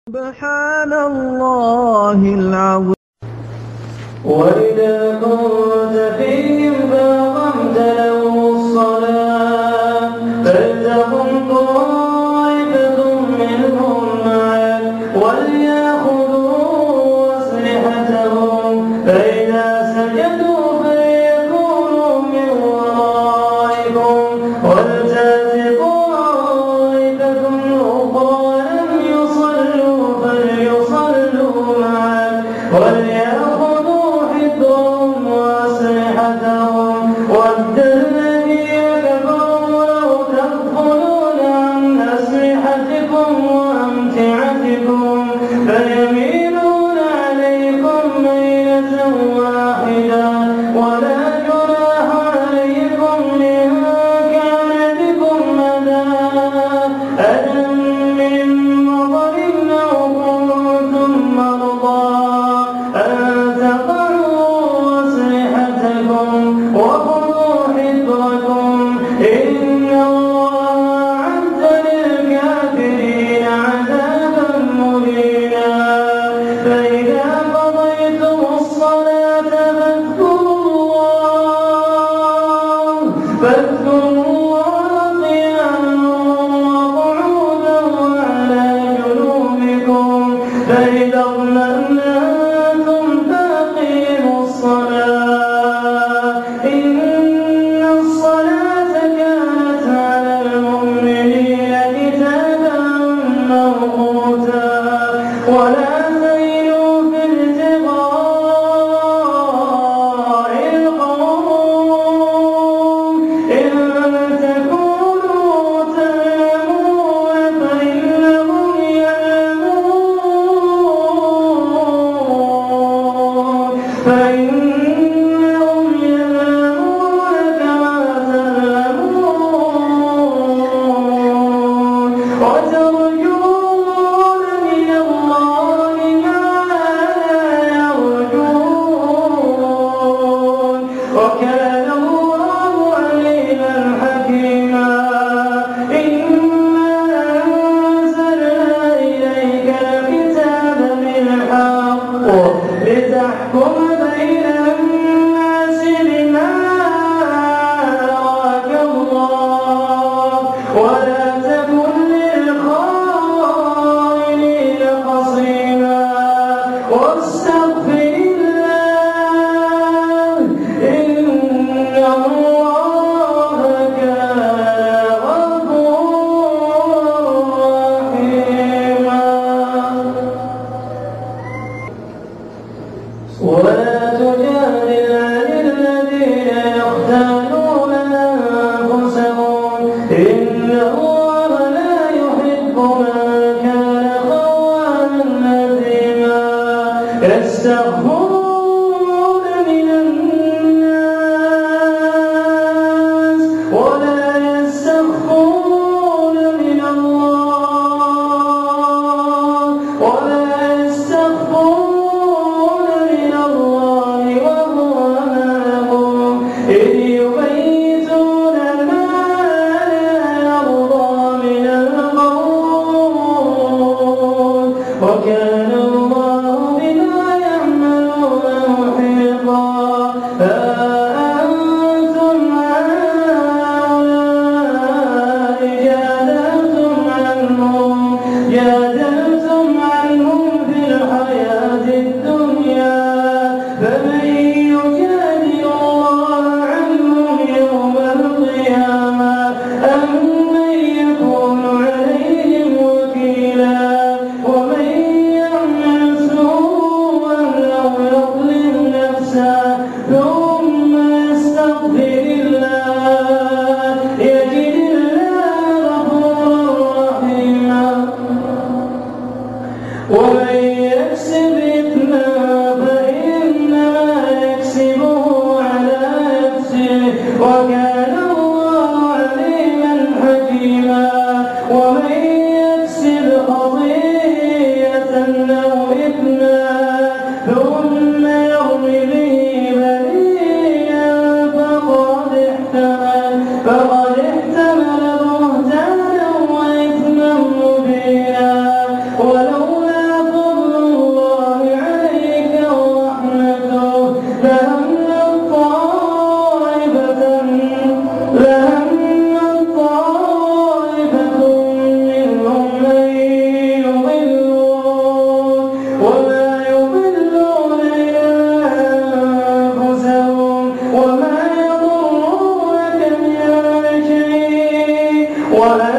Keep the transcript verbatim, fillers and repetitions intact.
سبحان الله العظيم. وإذا كنت فيهم فأقمت لهم الصلاة فلتقم طائفة منهم معك وليأخذوا أسلحتهم فإذا سجدوا فليكونوا من ورائكم ولتأت طائفة أخرى لم يصلوا فليصلوا معك وليأخذوا حذرهم وأسلحتهم ود الذين كفروا لو تغفلون عن أسلحتكم وأمتعتكم فيميلون عليكم ميلة واحدة ولا جناح عليكم إن كان بكم أذى من مطر أو كنتم مرضى أن تضعوا أسلحتكم وخذوا حذركم إن الله أعد للكافرين عذابا مهينا. فإذا قضيتم الصلاة فاذكروا الله قياما وقعودا وعلى جنوبكم فإذا اطمأننتم فأقيموا الصلاة إن الصلاة كانت على المؤمنين كتابا موقوتا. ولا تهنوا في ابتغاء القوم إن تكونوا تعلمون فإنهم يعلمون فإنهم يعلمون كما تعلمون وترجون من الله ما لا يرجون وكان الله عليما حكيما. إنا أنزلنا إليك الكتاب بالحق لتحكم بين الناس بما أراك الله ولا تكن للخائنين خصيما واستغفر الله إن الله كان غفورا رحيما. ولا تجادل عن الذين يختانون أنفسهم إن الله لا يحب من كان خوانا أثيما. يستخفون من الناس ولا يستخفون من الله ولا يستخفون من الله وهو معهم إذ يبيتون ما لا يرضى من القول وكان الله بما يعملون محيطا. أأنتم هؤلاء جادلتم عنهم جادلتم عنهم في الحياة الدنيا فمن يجادل الله عنهم يوم القيامة أم من يكون عليهم وكيلا. ومن يعمل سوءا أو يظلم نفسه ثم يستغفر الله يجد الله غفورا رحيما. ومن يكسب إثما فإنما يكسبه على نفسه وكان الله عليما حكيما. ومن يكسب خطيئة أو إثما ثم يرم به بريئا فقد احتمل فقد احتمل بهتانا وإثما مبينا. ولولا وأن